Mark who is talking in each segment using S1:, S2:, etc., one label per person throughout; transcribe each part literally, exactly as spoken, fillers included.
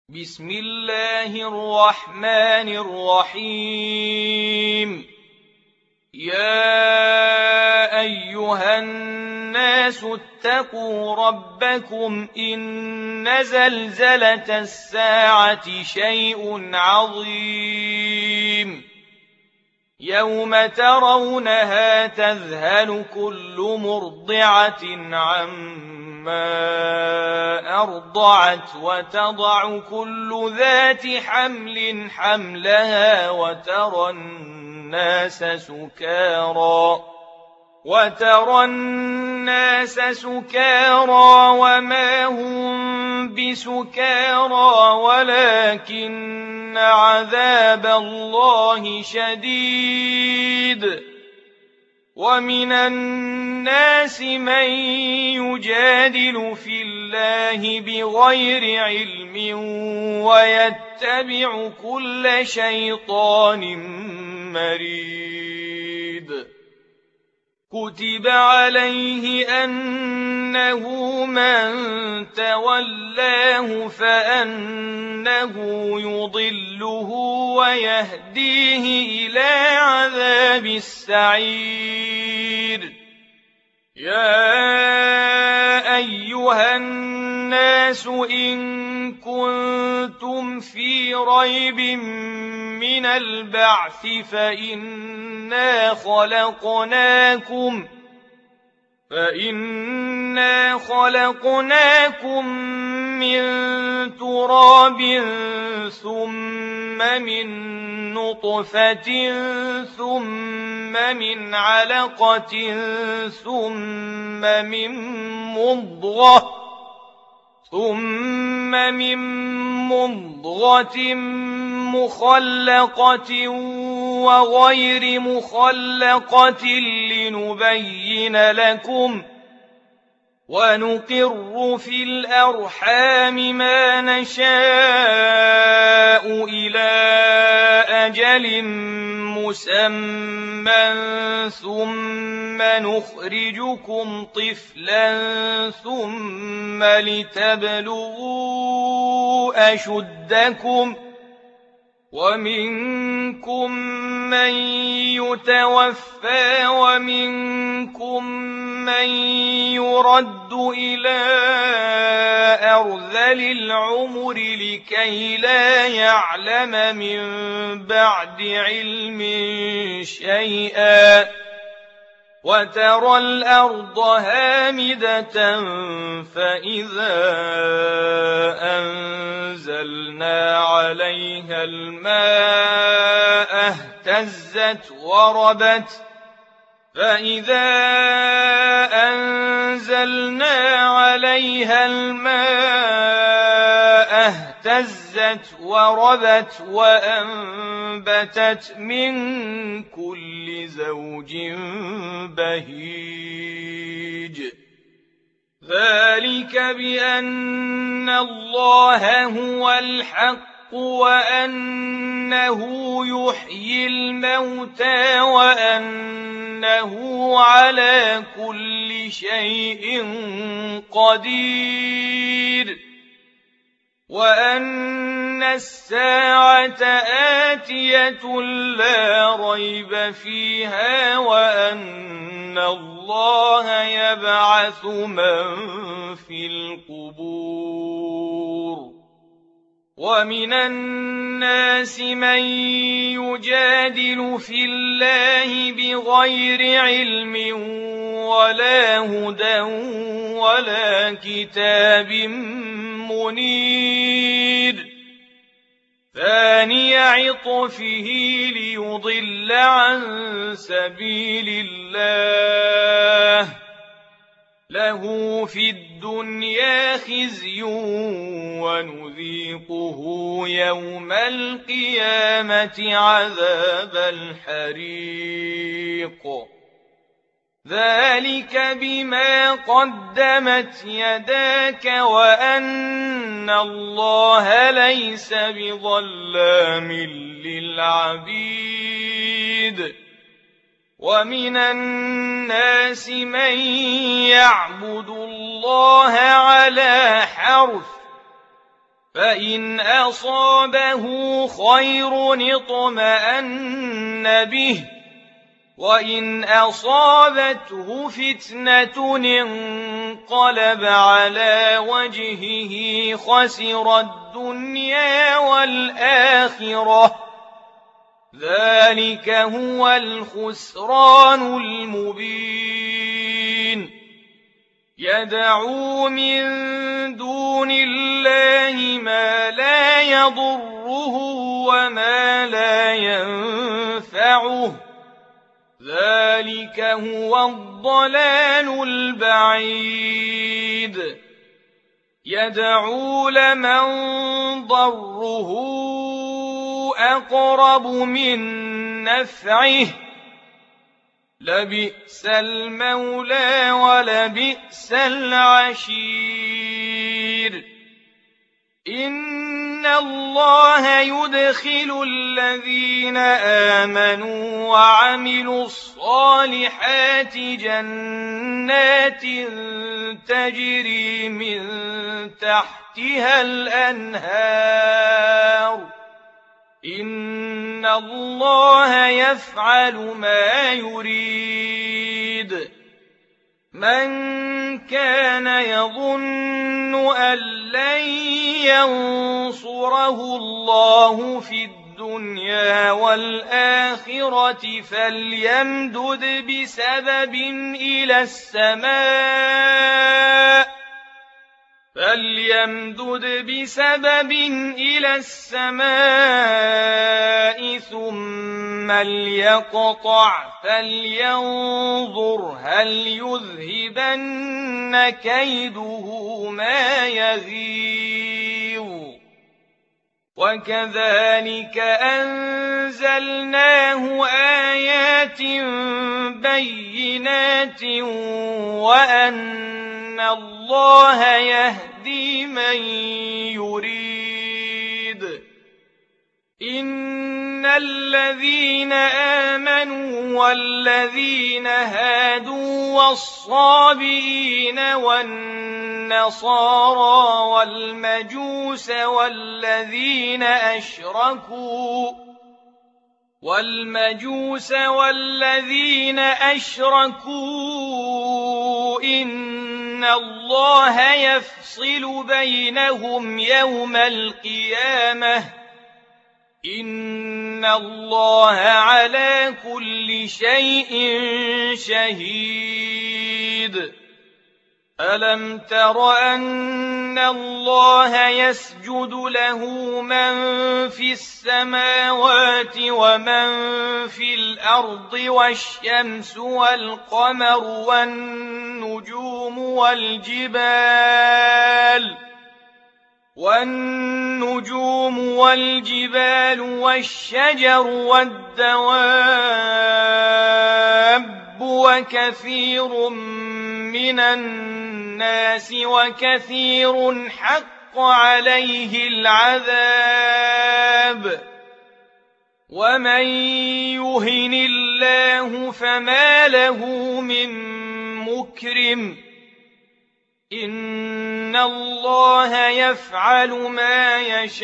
S1: بسم الله الرحمن الرحيم. يا أيها الناس اتقوا ربكم إن زلزلة الساعة شيء عظيم يوم ترونها تذهل كل مرضعة عما أرضعت وتضع كل ذات حمل حملها وترى الناس سكارى وترى الناس سكارى وما هم بسكارى ولكن عذاب الله شديد. ومن الناس من يجادل في الله بغير علم ويتبع كل شيطان مريد. كتب عليه أنه من تولاه فأنه يضله ويهديه إلى عذاب السعير. يا أيها الناس إن كنتم في ريب من البعث فإنا خلقناكم فإنا خلقناكم من تراب ثم من نطفة ثم من علقة ثم من مضغة ثم من مضغة مخلقة وغير مخلقة لنبين لكم ونقر في الأرحام ما نشاء إلى أجل مسمى ثم نخرجكم طفلا ثم لتبلغوا أشدكم ومنكم من يتوفى ومنكم من يرد إلى أرذل العمر لكي لا يعلم من بعد علم شيئا. وترى الأرض هامدة فإذا أنزلنا عليها الماء اهتزت وربت فإذا أنزلنا عليها الماء اهتزت وربت وأنبتت من كل زوج بهيج. ذلك بأن الله هو الحق وأنه يحيي الموتى وأنه على كل شيء قدير وأن الساعة آتية لا ريب فيها وأن الله يبعث من في القبور. ومن الناس من يجادل في الله بغير علم ولا هدى ولا كتاب منير. ثاني عطفه ليضل عن سبيل الله له في الدنيا خزي ونذيقه يوم القيامة عذاب الحريق. ذلك بما قدمت يداك وأن الله ليس بظلام للعبيد. ومن الناس من يعبد الله على حرف فإن أصابه خير اطمأن به وإن أصابته فتنة انقلب على وجهه خسر الدنيا والآخرة ذلك هو الخسران المبين يدعو من دون الله ما لا يضره وما لا ينفعه ذلك هو الضلال البعيد يدعو لمن ضره أقرب من نفعه لبئس المولى ولبئس العشير إن الله يدخل الذين آمنوا وعملوا الصالحات جنات تجري من تحتها الأنهار إن الله يفعل ما يريد من كان يظن أن لن ينصره الله في الدنيا والآخرة فليمدد بسبب إلى السماء فليمدد بسبب إلى السماء ثم ليقطع فلينظر هل يذهبن كيده ما يغيظ وكذلك أنزلناه آيات بينات وأن الله يهدي من يريد إن الذين آمنوا والذين هادوا والصابئين والنصارى والمجوس والذين أشركوا والمجوس والذين أشركوا إن الله يفصل بينهم يوم القيامة إن الله على كل شيء شهيد ألم تر أن الله يسجد له من في السماوات ومن في الأرض والشمس والقمر والنجوم والجبال والنجوم والجبال والشجر والدواب وكثير من الناس وكثير حق عليه العذاب ومن يهن الله فما له من مكرم إن الله يفعل ما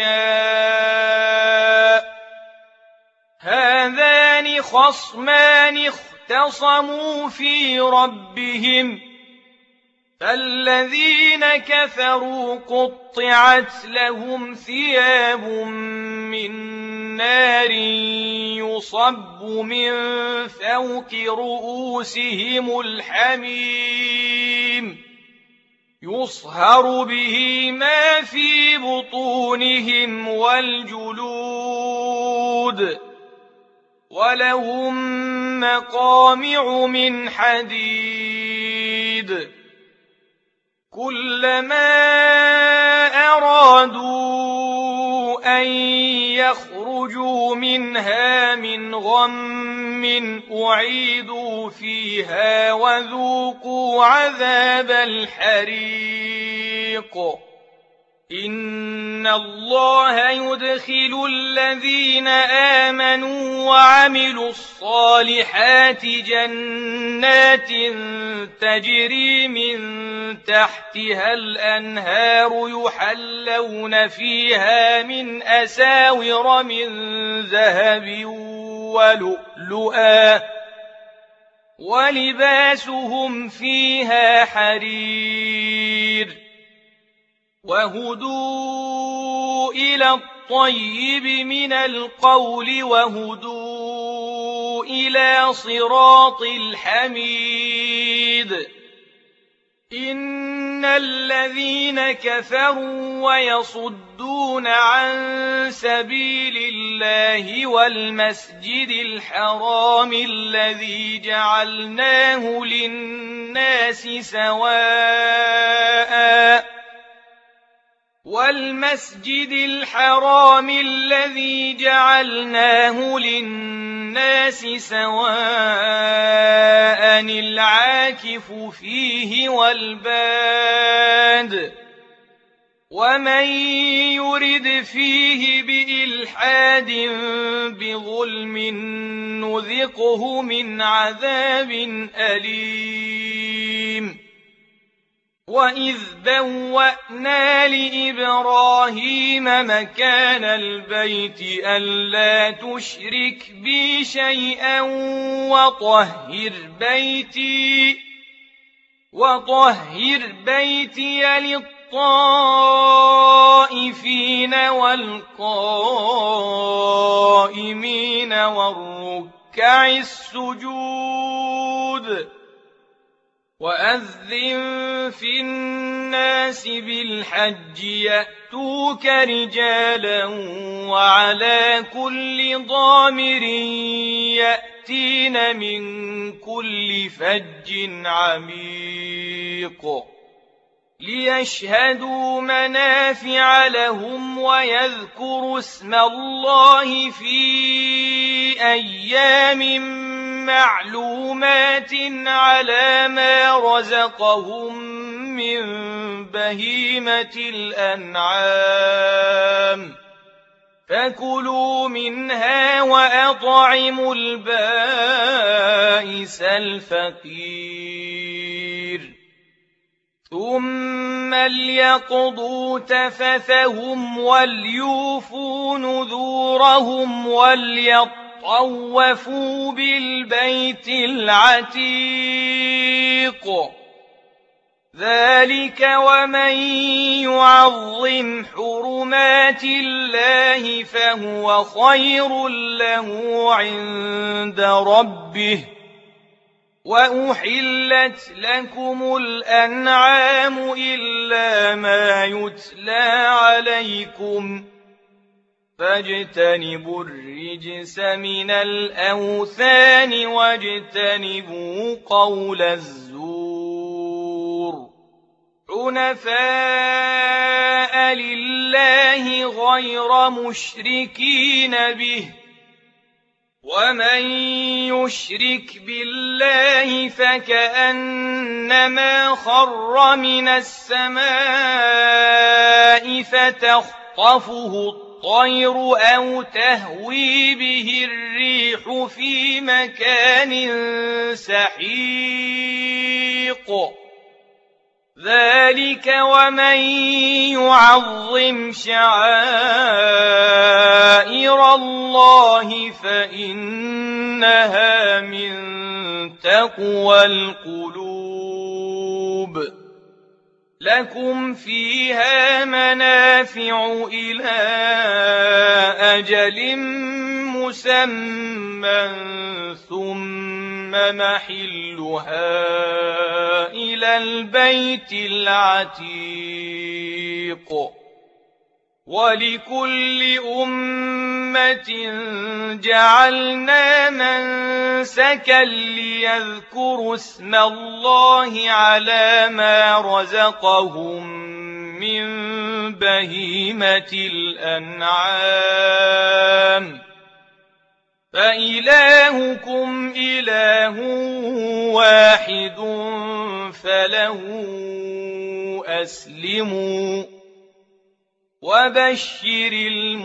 S1: يشاء هذان خصمان اختصموا في ربهم فالذين كفروا قطعت لهم ثياب من نار يصب من فوق رؤوسهم الحميم يصهر به ما في بطونهم والجلود ولهم مقامع من حديد كلما أرادوا أن يخرجوا منها من غم أعيدوا فيها وذوقوا عذاب الحريق إن إن الله يدخل الذين آمنوا وعملوا الصالحات جنات تجري من تحتها الأنهار يحلون فيها من أساور من ذهب ولؤلؤا ولباسهم فيها حرير وهدوا إلى الطيب من القول وهدوا إلى صراط الحميد إن الذين كفروا ويصدون عن سبيل الله والمسجد الحرام الذي جعلناه للناس سواء والمسجد الحرام الذي جعلناه للناس سواء العاكف فيه والباد ومن يرد فيه بإلحاد بظلم نذقه من عذاب أليم وإذ بوأنا لإبراهيم مكان البيت ألا تشرك بي شيئا وطهر بيتي وطهر بيتي للطائفين والقائمين والركع السجود وأذن في الناس بالحج يأتوك رجالا وعلى كل ضامر يأتين من كل فج عميق ليشهدوا منافع لهم ويذكروا اسم الله في أيام معلومات على ما رزقهم من بهيمة الأنعام فكلوا منها وأطعموا البائس الفقير ثم ليقضوا تفثهم وليوفوا نذورهم وليطوفوا بالبيت العتيق ذلك ومن يعظم حرمات الله فهو خير له عند ربه وأحلت لكم الأنعام إلا ما يتلى عليكم فاجتنبوا الرجس من الأوثان واجتنبوا قول الزور حنفاء لله غير مشركين به ومن يشرك بالله فكأنما خر من السماء فتخطفه الطير أو تهوي به الريح في مكان سحيق ذلك ومن يعظم شعائر الله فإنها من تقوى القلوب لكم فيها منافع إلى أجل مسمى ثم محلها إلى البيت العتيق ولكل أمة جعلنا منسكا ليذكروا اسم الله على ما رزقهم من بهيمة الأنعام فإلهكم إله واحد فله أسلموا وبشر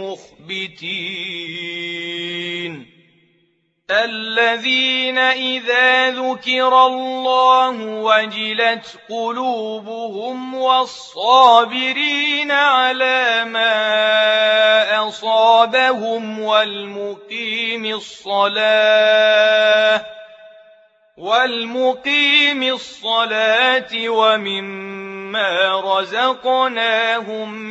S1: المخبتين الذين إذا ذكر الله وجلت قلوبهم والصابرين على ما أصابهم والمقيم الصلاة والمقيم الصلاة ومما رزقناهم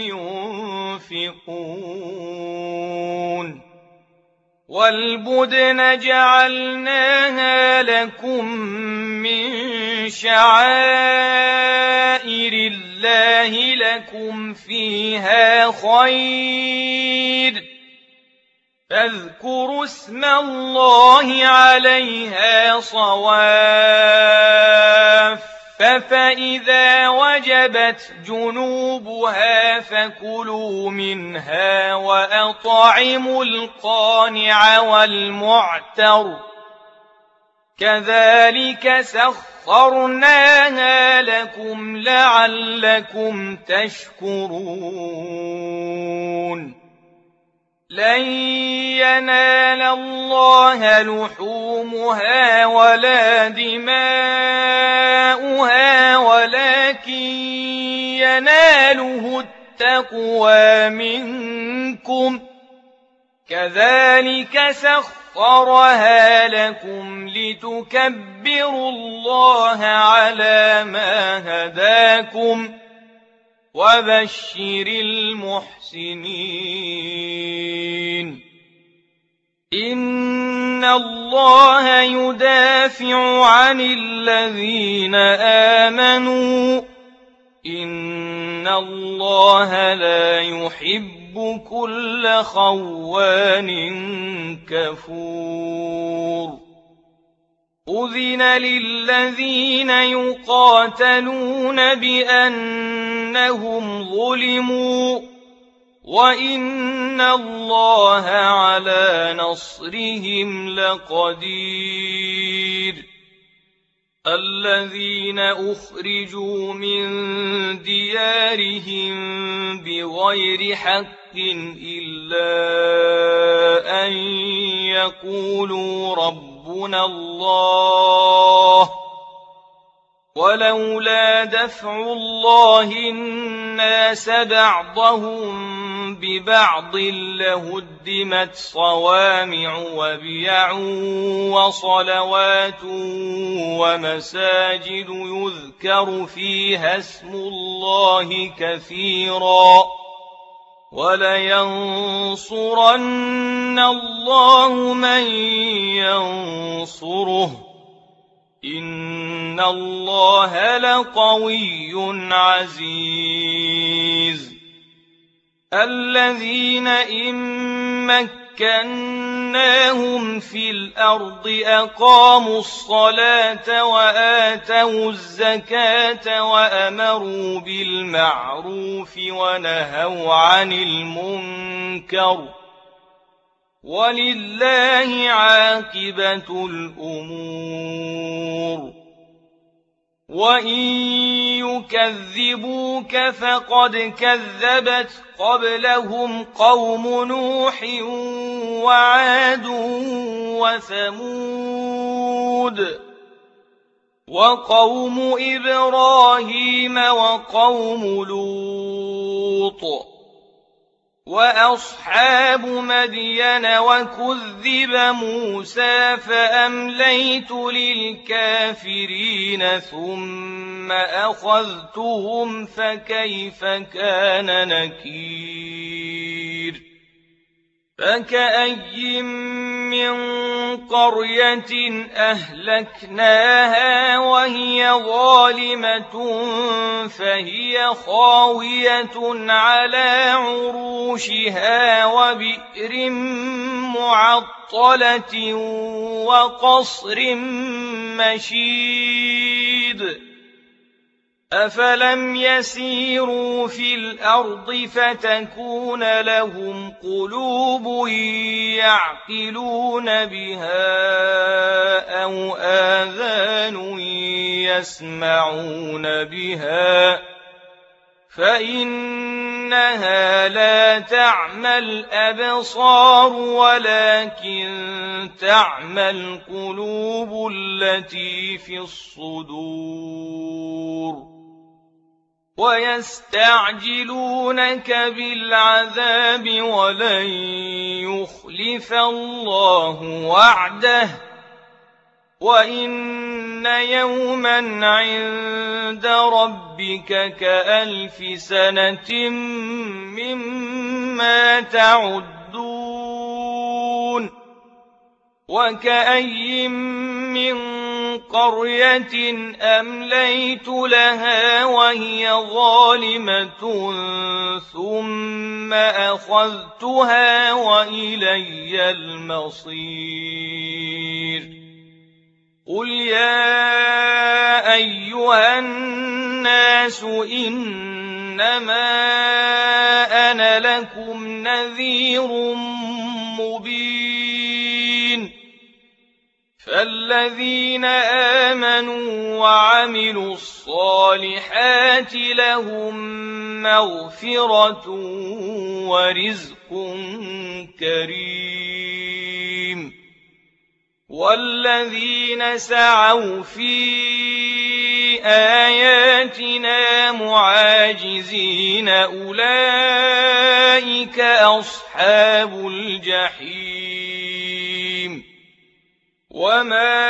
S1: ينفقون والبدن جعلناها لكم من شعائر الله لكم فيها خير فاذكروا اسم الله عليها صواف فإذا وجبت جنوبها فكلوا منها وأطعموا القانع والمعتر كذلك سخرناها لكم لعلكم تشكرون لن ينال الله لحومها ولا دماؤها ولكن يناله التقوى منكم كذلك سخرها لكم لتكبروا الله على ما هداكم وبشر المحسنين إن الله يدافع عن الذين آمنوا إن الله لا يحب كل خوان كفور أذن للذين يقاتلون بأنهم ظلموا وإن الله على نصرهم لقدير الذين أخرجوا من ديارهم بغير حق إلا أن يقولوا ربنا الله ولولا دفع الله الناس بعضهم ببعض لهدمت صوامع وبيع وصلوات ومساجد يذكر فيها اسم الله كثيرا ولينصرن الله من ينصره إن الله لقوي عزيز الذين إن مكناهم في الأرض أقاموا الصلاة وآتوا الزكاة وأمروا بالمعروف ونهوا عن المنكر ولله عاقبة الأمور وإن يكذبوك فقد كذبت قبلهم قوم نوح وعاد وثمود وقوم إبراهيم وقوم لوط وأصحاب مدين وكذب موسى فأمليت للكافرين ثم أخذتهم فكيف كان نكير فكأي من قرية أهلكناها وهي ظالمة فهي خاوية على عروشها وبئر معطلة وقصر مشيد أفلم يسيروا في الأرض فتكون لهم قلوب يعقلون بها أو آذان يسمعون بها فإنها لا تعمى الأبصار ولكن تعمى القلوب التي في الصدور ويستعجلونك بالعذاب ولن يخلف الله وعده وإن يوما عند ربك كألف سنة مما تعدون وكأي من قرية أمليت لها وهي ظالمة ثم أخذتها وإلي المصير قل يا أيها الناس إنما أنا لكم نذير مبين فالذين آمنوا وعملوا الصالحات لهم مغفرة ورزق كريم والذين سعوا في آياتنا معاجزين أولئك أصحاب الجحيم وما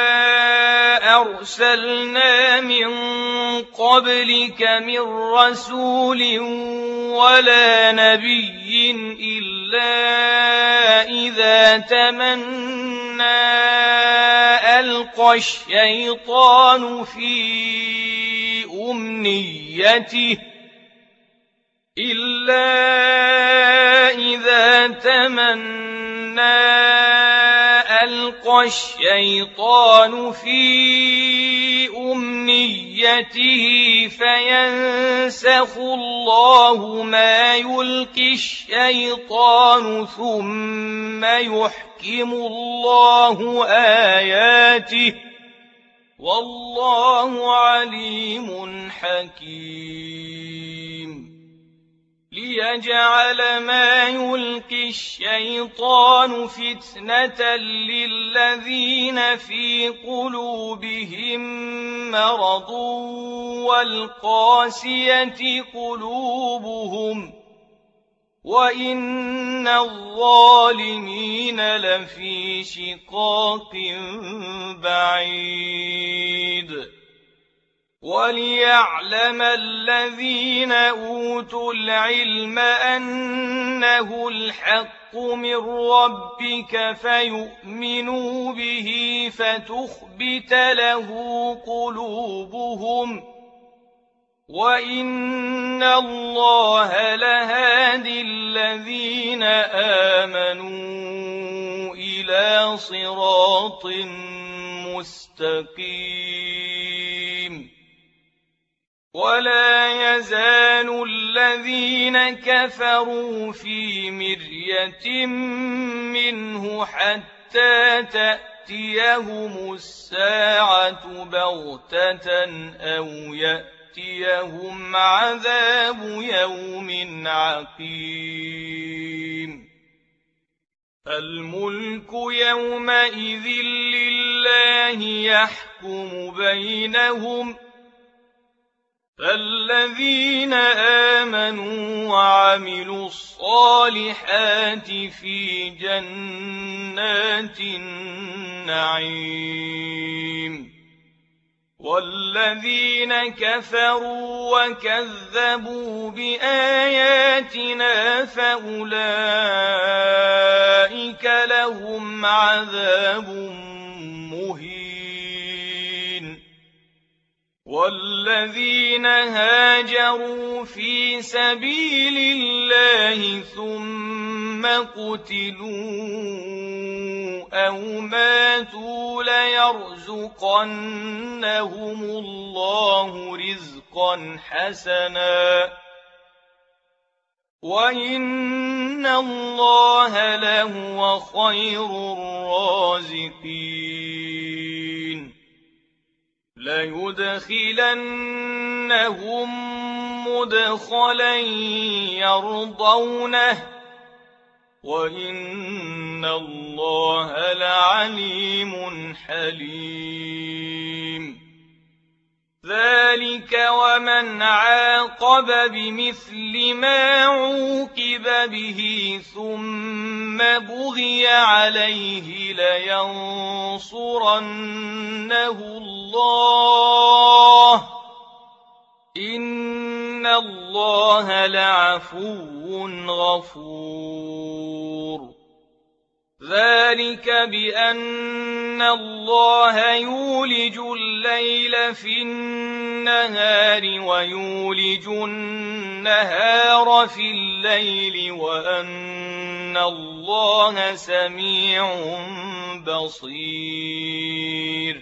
S1: أرسلنا من قبلك من رسول ولا نبي إلا إذا تمنى ألقى الشيطان في أمنيته إلا إذا تمنى ألقى الشيطان في أمنيته فينسخ الله ما يلقي الشيطان ثم يحكم الله آياته والله عليم حكيم ليجعل ما يلقي الشيطان فتنة للذين في قلوبهم مرض والقاسية قلوبهم وإن الظالمين لفي شقاق بعيد وليعلم الذين أوتوا العلم أنه الحق من ربك فيؤمنوا به فتخبت له قلوبهم وإن الله لهادي الذين آمنوا إلى صراط مستقيم ولا يزال الذين كفروا في مرية منه حتى تأتيهم الساعة بغتة أو يأتيهم عذاب يوم عقيم الملك يومئذ لله يحكم بينهم فالذين آمنوا وعملوا الصالحات في جنات النعيم والذين كفروا وكذبوا بآياتنا فأولئك لهم عذاب مهين والذين هاجروا في سبيل الله ثم قتلوا أو ماتوا ليرزقنهم الله رزقا حسنا وإن الله لهو خير الرازقين ليدخلنهم مدخلا يرضونه وإن الله لعليم حليم ذلك ومن عاقب بمثل ما عوقب به ثم بغي عليه لينصرنه الله إن الله لعفو غفور ذلك بأن الله يولج الليل في النهار ويولج النهار في الليل وأن الله سميع بصير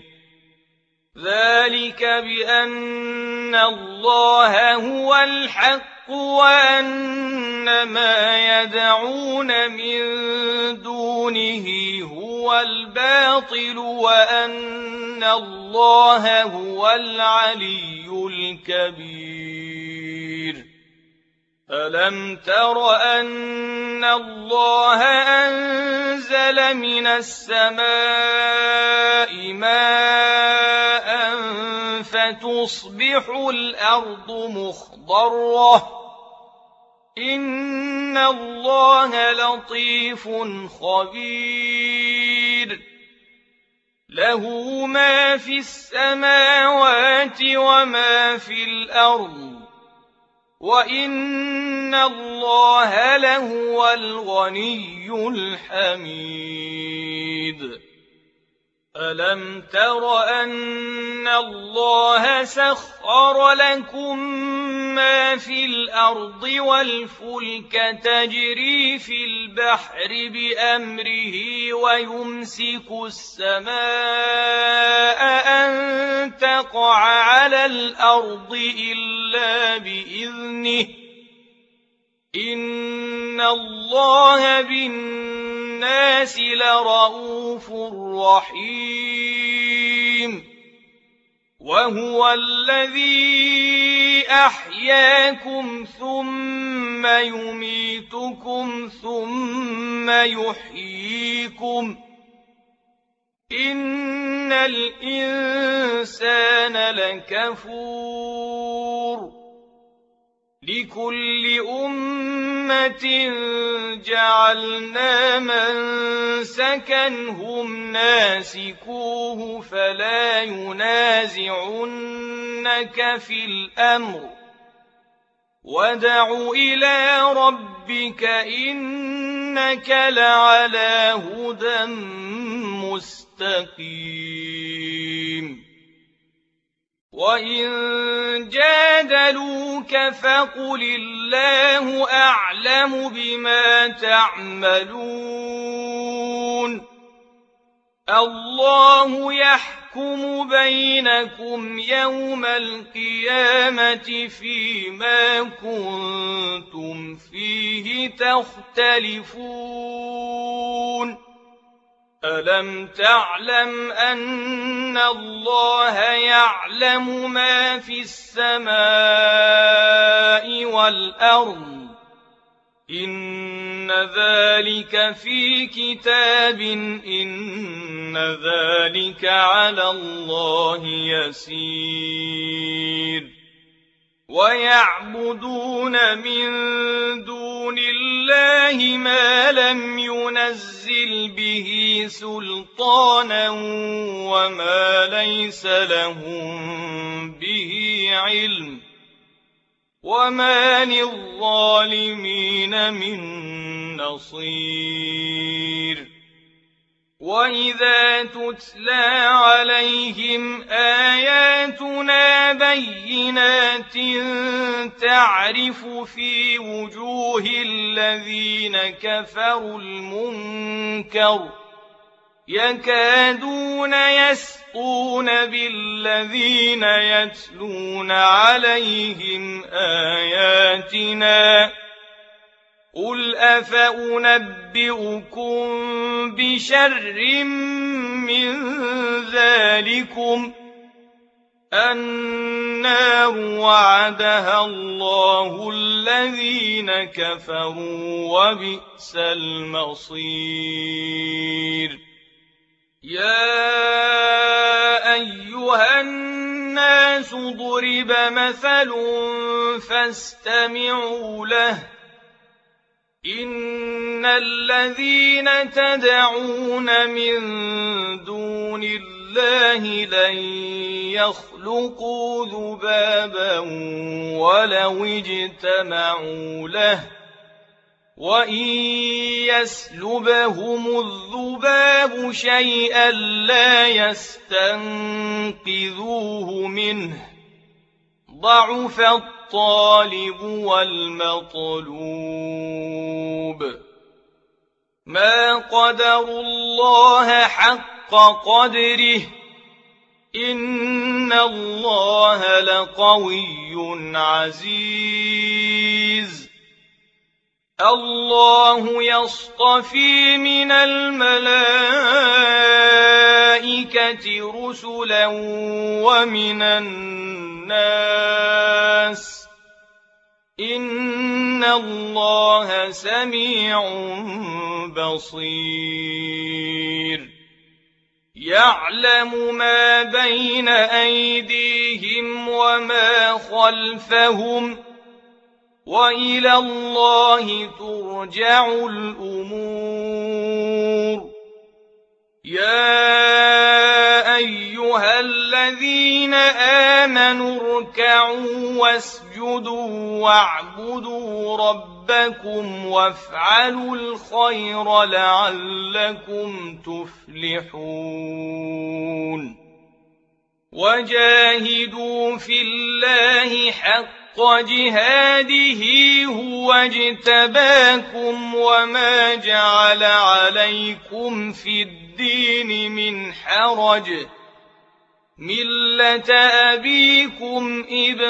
S1: ذلك بأن الله هو الحق وأن ما يدعون من دونه هو الباطل وأن الله هو العلي الكبير ألم تر أن الله أنزل من السماء ماء فتصبح الأرض مخضرة إن الله لطيف خبير له ما في السماوات وما في الأرض وإن الله لهو الغني الحميد ألم تر أن الله سخر لكم ما في الأرض والفلك تجري في البحر بأمره ويمسك السماء أن تقع على الأرض إلا بإذنه إن الله بالناس لرءوف رحيم وهو الذي أحياكم ثم يميتكم ثم يحييكم إن الإنسان لكفور لكل أمة جعلنا منسكا هم ناسكوه فلا ينازعنك في الأمر وادع إلى ربك إنك لعلى هدى مستقيم وإن جادلوك فقل الله أعلم بما تعملون الله يحكم بينكم يوم القيامة فيما كنتم فيه تختلفون ألم تعلم أن الله يعلم ما في السماء والأرض إن ذلك في كتاب إن ذلك على الله يسير ويعبدون من دون الله ما لم ينزل به سلطانا وما ليس لهم به علم وما للظالمين من نصير وإذا تتلى عليهم آياتنا بينات تعرف في وجوه الذين كفروا المنكر يكادون يسقون بالذين يتلون عليهم آياتنا قل أفأنبئكم بشر من ذلكم النار وعدها الله الذين كفروا وبئس المصير يا أيها الناس ضرب مثل فاستمعوا له إن الذين تدعون من دون الله لن يخلقوا ذبابا ولو اجتمعوا له وإن يسلبهم الذباب شيئا لا يستنقذوه منه ضعف الطالب والمطلوب ما قدروا الله حق قدره إن الله لقوي عزيز الله يصطفي من الملائكة رسلا ومن الناس إن الله سميع بصير يعلم ما بين أيديهم وما خلفهم وإلى الله ترجع الأمور يا أيها الذين آمنوا اركعوا واسجدوا واعبدوا ربكم وافعلوا الخير لعلكم تفلحون وجاهدوا في الله حق جهاده هو اجتباكم وما جعل عليكم في الدين من حرج ملة أبيكم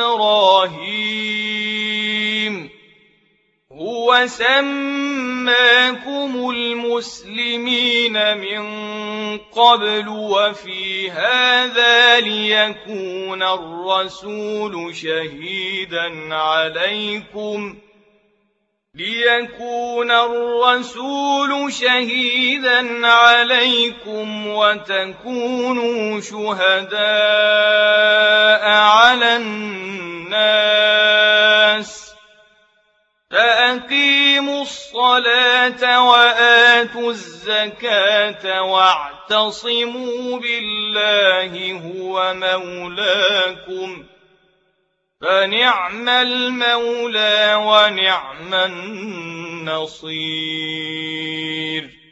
S1: إبراهيم هو سماكم المسلمين من قبل وفي هذا ليكون الرسول شهيدا عليكم ليكون الرسول شهيدا عليكم وتكونوا شهداء على الناس فأقيموا الصلاة وآتوا الزكاة واعتصموا بالله هو مولاكم فنعم المولى ونعم النصير